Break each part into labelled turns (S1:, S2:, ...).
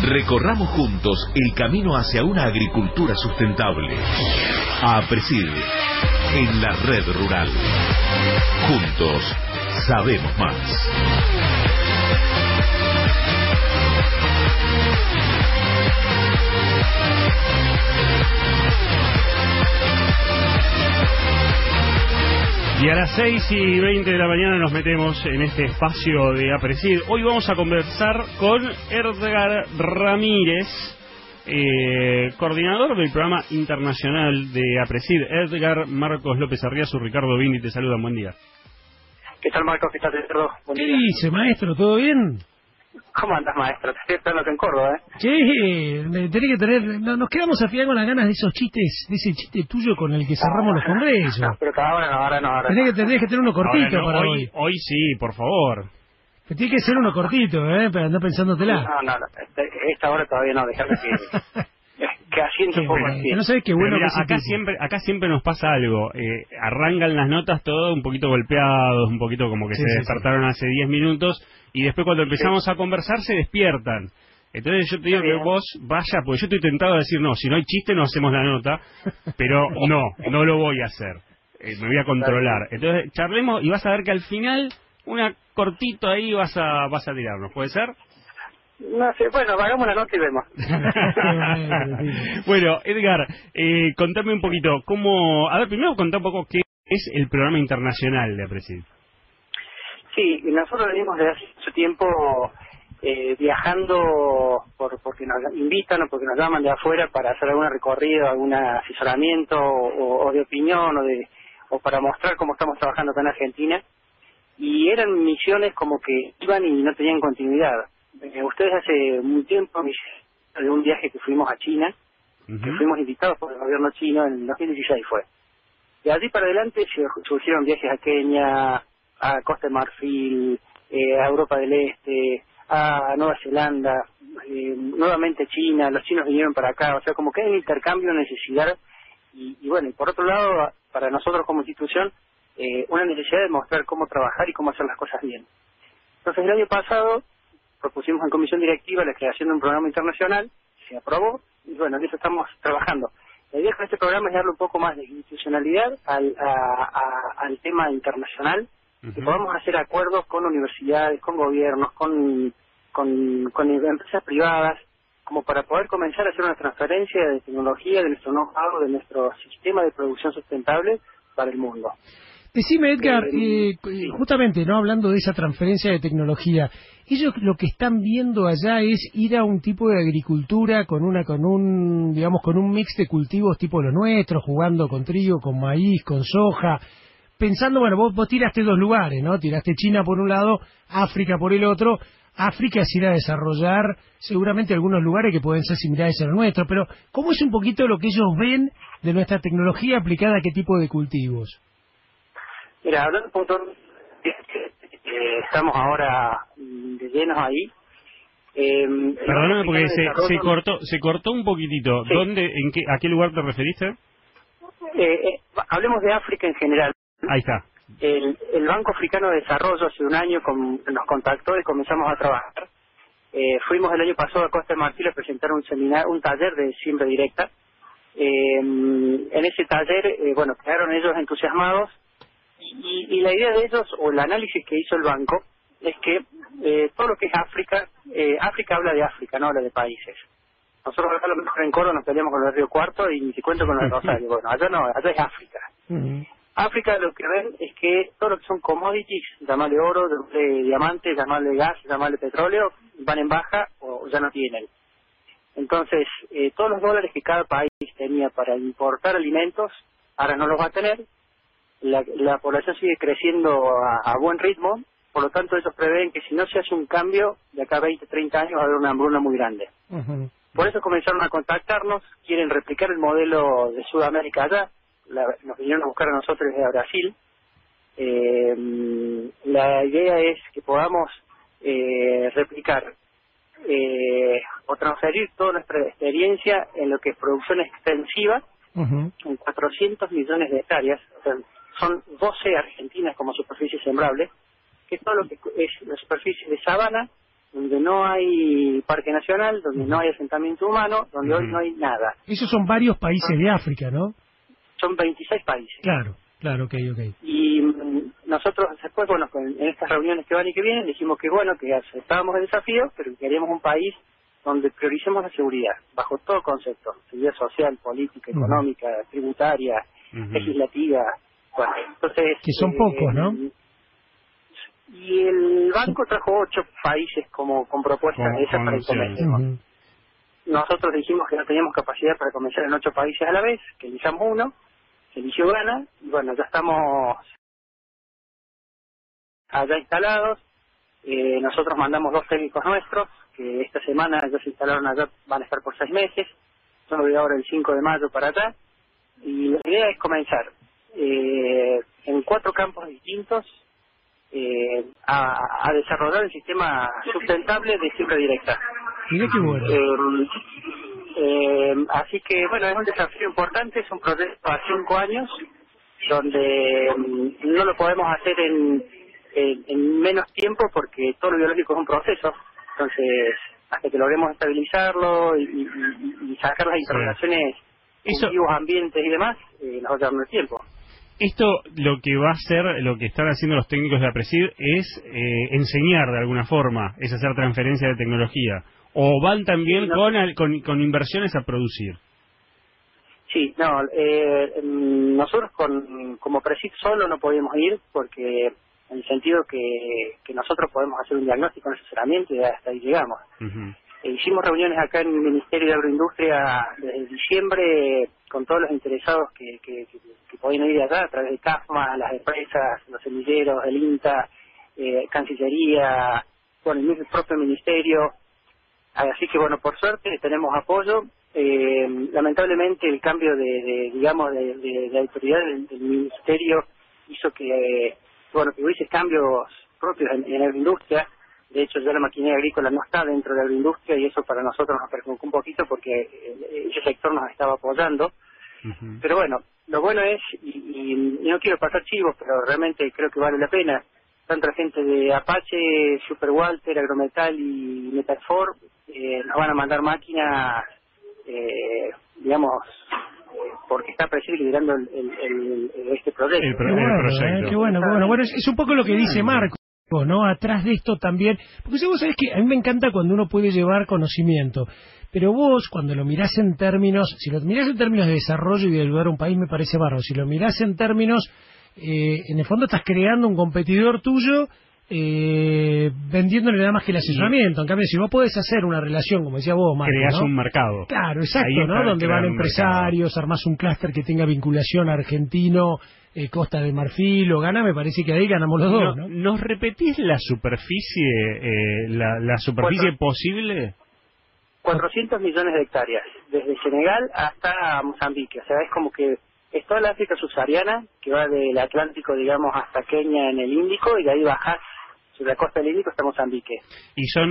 S1: Recorramos juntos el camino hacia una agricultura sustentable. APRESID, en la red rural. Juntos, sabemos más.
S2: Y a las 6:20 de la mañana nos metemos en este espacio de APRESID. Hoy vamos a conversar con Edgar Ramírez, coordinador del programa internacional de APRESID. Edgar, Marcos López Arriazu, Ricardo Bindi te saludan, buen día.
S3: ¿Qué tal, Marcos? ¿Qué tal, Ricardo?
S4: ¿Qué dice, maestro? ¿Todo bien?
S3: ¿Cómo andas, maestro? Te estoy esperando en Córdoba, ¿eh?
S4: Sí, tenés que tener... nos quedamos al final con las ganas de esos chistes, de ese chiste tuyo con el que cerramos los congresos.
S3: No, pero ahora no.
S4: Tenés que tener uno cortito para hoy.
S2: Hoy sí, por favor.
S4: Pero tiene que ser uno cortito, para andar pensándotela.
S3: No, esta hora todavía no, dejame que asiente un poco así.
S4: No sabés qué bueno.
S2: Mira, acá siempre nos pasa algo. Arrancan las notas todo un poquito golpeados, un poquito como que se despertaron hace 10 minutos, y después cuando empezamos a conversar se despiertan. Entonces yo te digo que vos vaya, porque yo estoy tentado a decir, no, si no hay chiste no hacemos la nota, pero no lo voy a hacer. Me voy a controlar. Entonces charlemos y vas a ver que al final, una cortito ahí vas a tirarnos, ¿puede ser?
S3: No sé, bueno, hagamos la nota y vemos.
S2: Bueno, Edgar, contame un poquito, primero contá un poco qué es el programa internacional de APRESID.
S3: Sí, nosotros venimos desde hace mucho tiempo viajando porque nos invitan o porque nos llaman de afuera para hacer algún recorrido, algún asesoramiento o de opinión o para mostrar cómo estamos trabajando acá en Argentina. Y eran misiones como que iban y no tenían continuidad. Ustedes hace un tiempo de un viaje que fuimos a China, que fuimos invitados por el gobierno chino en 2016 fue. De allí para adelante surgieron viajes a Kenia, a Costa de Marfil, a Europa del Este, a Nueva Zelanda, nuevamente China, los chinos vinieron para acá, o sea, como que hay un intercambio, necesidad, y bueno, y por otro lado, para nosotros como institución, una necesidad de mostrar cómo trabajar y cómo hacer las cosas bien. Entonces el año pasado propusimos en comisión directiva la creación de un programa internacional, se aprobó, y bueno, en eso estamos trabajando. La idea con este programa es darle un poco más de institucionalidad al tema internacional, que podamos hacer acuerdos con universidades, con gobiernos, con empresas privadas, como para poder comenzar a hacer una transferencia de tecnología, de nuestro know-how, de nuestro sistema de producción sustentable para el mundo.
S4: Decime, Edgar, justamente, no hablando de esa transferencia de tecnología, ellos lo que están viendo allá es ir a un tipo de agricultura con un mix de cultivos tipo los nuestros, jugando con trigo, con maíz, con soja, pensando, bueno, vos tiraste dos lugares, ¿no? Tiraste China por un lado, África por el otro. África es ir a desarrollar seguramente algunos lugares que pueden ser similares a los nuestros, pero ¿cómo es un poquito lo que ellos ven de nuestra tecnología aplicada a qué tipo de cultivos?
S3: Mira, hablando un poco, estamos ahora de llenos ahí.
S2: Perdóname porque se cortó un poquitito. Sí. ¿A qué lugar te referiste?
S3: Hablemos de África en general.
S2: Ahí está.
S3: El Banco Africano de Desarrollo hace un año nos contactó y comenzamos a trabajar. Fuimos el año pasado a Costa de Marfil a presentar un taller de siembra directa. En ese taller, quedaron ellos entusiasmados y la idea de ellos, o el análisis que hizo el banco, es que todo lo que es África, África habla de África, no habla de países. Nosotros acá a lo mejor en Córdoba nos peleamos con el Río Cuarto y ni te cuento con el Rosario. Bueno, allá no, allá es África. África lo que ven es que todo lo que son commodities, llamarle oro, diamantes, llamarle gas, llamarle petróleo, van en baja o ya no tienen. Entonces, todos los dólares que cada país tenía para importar alimentos, ahora no los va a tener. La población sigue creciendo a buen ritmo, por lo tanto ellos prevén que si no se hace un cambio, de acá a 20, 30 años va a haber una hambruna muy grande. Por eso comenzaron a contactarnos, quieren replicar el modelo de Sudamérica allá, nos vinieron a buscar a nosotros desde Brasil. La idea es que podamos replicar o transferir toda nuestra experiencia en lo que es producción extensiva en 400 millones de hectáreas, o sea, son 12 Argentinas como superficie sembrable, que es todo lo que es la superficie de sabana donde no hay parque nacional, donde no hay asentamiento humano, donde hoy no hay nada.
S4: Esos son varios países de África, ¿no?
S3: Son 26 países.
S4: Claro, ok.
S3: Y nosotros después, bueno, en estas reuniones que van y que vienen, dijimos que bueno, que aceptábamos el desafío, pero que queríamos un país donde prioricemos la seguridad, bajo todo concepto, seguridad social, política, económica, tributaria, legislativa. Bueno, entonces...
S4: Que son pocos, ¿no?
S3: Y el banco trajo 8 países con propuestas de esas para el comercio. Nosotros dijimos que no teníamos capacidad para comenzar en 8 países a la vez, que elijamos uno, se eligió Ghana, y bueno, ya estamos allá instalados. Nosotros mandamos 2 técnicos nuestros, que esta semana ya se instalaron allá, van a estar por 6 meses. Yo me voy ahora el 5 de mayo para allá. Y la idea es comenzar en 4 campos distintos a desarrollar el sistema sustentable de fibra directa.
S4: Mira qué bueno.
S3: Así que, bueno, es un desafío importante, es un proyecto a 5 años, donde no lo podemos hacer en menos tiempo, porque todo lo biológico es un proceso. Entonces, hasta que logremos estabilizarlo y sacar las interrelaciones cultivos, ambientes y demás, nos va a llevar un tiempo.
S2: Esto lo que va a hacer, lo que están haciendo los técnicos de APRESID es enseñar de alguna forma, es hacer transferencia de tecnología. ¿O van también con inversiones a producir?
S3: Sí, no, nosotros como APRESID solo no podemos ir, porque en el sentido que nosotros podemos hacer un diagnóstico, un asesoramiento y hasta ahí llegamos. Hicimos reuniones acá en el Ministerio de Agroindustria desde diciembre con todos los interesados que podían ir allá a través de CAFMA, las empresas, los semilleros, el INTA, Cancillería, bueno, el propio Ministerio. Así que, bueno, por suerte tenemos apoyo. Lamentablemente el cambio de autoridad del Ministerio hizo que hubiese cambios propios en la agroindustria. De hecho, ya la maquinaria agrícola no está dentro de la agroindustria, y eso para nosotros nos perjudicó un poquito porque ese sector nos estaba apoyando. Pero bueno, lo bueno es, y no quiero pasar chivos, pero realmente creo que vale la pena, tanta gente de Apache, Super Walter, Agrometal y Metalfor nos van a mandar máquinas, porque está APRESID liderando este proyecto.
S4: El proyecto. Qué bueno. Bueno, es un poco lo que dice Marco, ¿no? Atrás de esto también, porque si vos sabés que a mí me encanta cuando uno puede llevar conocimiento, pero vos cuando lo mirás en términos, si lo mirás en términos de desarrollo y de ayudar a un país me parece bárbaro, si lo mirás en términos, en el fondo estás creando un competidor tuyo, vendiéndole nada más que el asesoramiento. En cambio, si vos podés hacer una relación, como decía vos, Marco,
S2: creás, ¿no?, un mercado.
S4: Claro, exacto, ¿no? Donde van empresarios, armás un clúster que tenga vinculación argentino, Costa de Marfil o Ghana, me parece que ahí ganamos los dos, ¿no?
S2: ¿Nos repetís la superficie, la superficie posible?
S3: 400 millones de hectáreas, desde Senegal hasta Mozambique. O sea, es como que es toda la África subsahariana, que va del Atlántico, digamos, hasta Kenia en el Índico, y de ahí bajás sobre la costa del Índico hasta Mozambique.
S2: Y son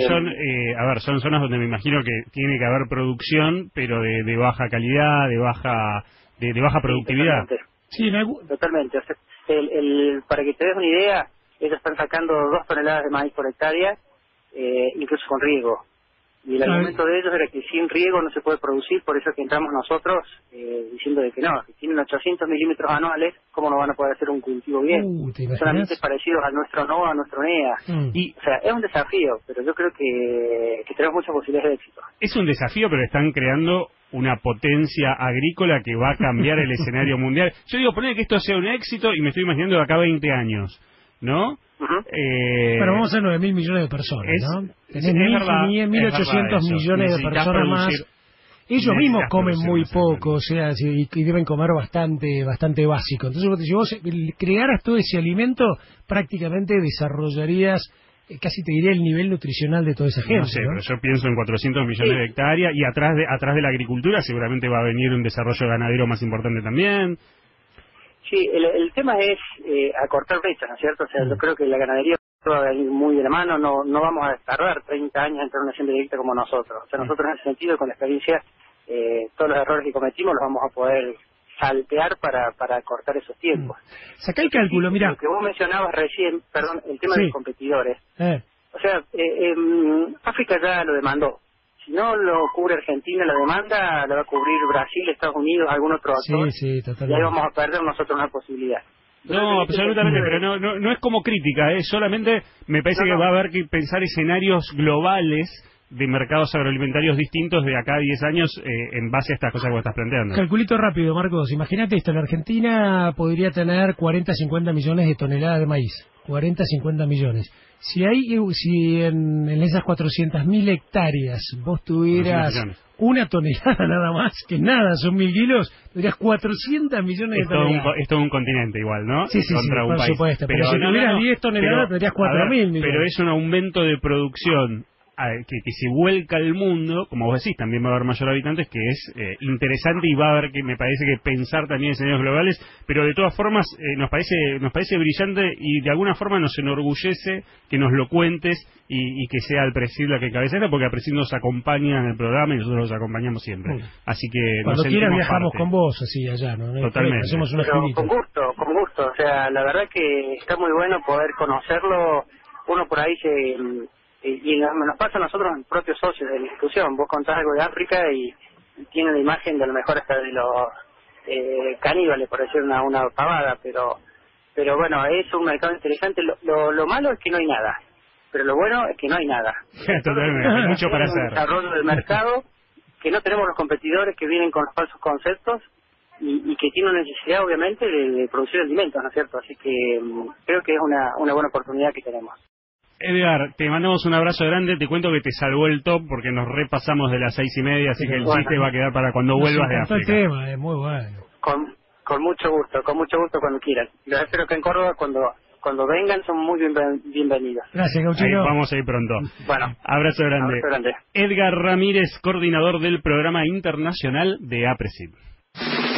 S2: zonas donde me imagino que tiene que haber producción, pero de baja calidad, de baja productividad.
S3: Sí, totalmente. O sea, para que te des una idea, ellos están sacando 2 toneladas de maíz por hectárea, incluso con riego. Y el argumento de ellos era que sin riego no se puede producir, por eso que entramos nosotros diciendo de que no, que tienen 800 milímetros anuales, ¿cómo no van a poder hacer un cultivo bien? Solamente parecidos a nuestro NOA, a nuestro NEA. Y, o sea, es un desafío, pero yo creo que tenemos muchas posibilidades de éxito.
S2: Es un desafío, pero están creando una potencia agrícola que va a cambiar el escenario mundial. Yo digo, poner que esto sea un éxito y me estoy imaginando de acá a 20 años, ¿no?
S4: Pero vamos a ser 9.000 millones de personas, ¿no? Tenés 1.800 millones de personas más. Ellos mismos comen muy poco, o sea, y deben comer bastante básico. Entonces, si vos crearas todo ese alimento, prácticamente desarrollarías, casi te diría, el nivel nutricional de toda esa gente.
S2: No sé, pero yo pienso en 400 millones de hectáreas, y atrás de la agricultura seguramente va a venir un desarrollo ganadero más importante también.
S3: Sí, el tema es acortar brechas, ¿no es cierto? O sea, yo creo que la ganadería va a ir muy de la mano, no vamos a tardar 30 años en tener una hacienda directa como nosotros. O sea, nosotros en ese sentido, con la experiencia, todos los errores que cometimos los vamos a poder saltear para cortar esos tiempos.
S4: Sacá el cálculo, mira.
S3: Lo que vos mencionabas recién, perdón, el tema de los competidores. O sea, África ya lo demandó. Si no lo cubre Argentina, la demanda la va a cubrir Brasil, Estados Unidos, algún otro actor.
S4: Sí, totalmente.
S3: Y ahí vamos a perder nosotros una posibilidad.
S2: No, absolutamente, pero no es como crítica, solamente me parece que va a haber que pensar escenarios globales de mercados agroalimentarios distintos de acá a 10 años en base a estas cosas que vos estás planteando.
S4: Calculito rápido, Marcos. Imagínate esto, la Argentina podría tener 40, 50 millones de toneladas de maíz. 40, 50 millones. Si en esas 400.000 hectáreas vos tuvieras una tonelada nada más, que nada, son 1.000 kilos, tendrías 400 millones de toneladas.
S2: Es todo un continente igual, ¿no?
S4: Sí,
S2: contra un
S4: por
S2: país.
S4: Supuesto. Pero si tuvieras 10 toneladas, tendrías 4.000 millones.
S2: Pero es un aumento de producción que se vuelca al mundo, como vos decís, también va a haber mayor habitantes, que es interesante y va a haber que, me parece que pensar también en escenarios globales, pero de todas formas nos parece brillante y de alguna forma nos enorgullece que nos lo cuentes y que sea el Presid la que cabecera, porque el Presid nos acompaña en el programa y nosotros los acompañamos siempre. Así que
S4: cuando quieras viajamos
S2: parte.
S4: Con vos, así allá, ¿no?
S2: Totalmente.
S4: Hacemos una
S3: con gusto. O sea, la verdad que está muy bueno poder conocerlo. Uno por ahí y nos pasa a nosotros, los propios socios de la institución. Vos contás algo de África y tiene la imagen de a lo mejor hasta de los caníbales, por decir una pavada, pero bueno, es un mercado interesante. Lo malo es que no hay nada, pero lo bueno es que no hay nada.
S2: Totalmente, hay mucho para hacer.
S3: Un desarrollo del mercado, que no tenemos los competidores que vienen con los falsos conceptos y que tienen necesidad, obviamente, de producir alimentos, ¿no es cierto? Así que creo que es una buena oportunidad que tenemos.
S2: Edgar, te mandamos un abrazo grande, te cuento que te salvó el top porque nos repasamos de las 6:30, así que el chiste va a quedar para cuando vuelvas de África.
S4: El tema es muy bueno.
S3: Con mucho gusto cuando quieran. Yo espero que en Córdoba cuando vengan son muy bienvenidos.
S4: Gracias, Gauchino.
S2: Vamos a ir pronto.
S3: Bueno,
S2: abrazo grande.
S3: Abrazo grande.
S2: Edgar Ramírez, coordinador del programa internacional de APRESID.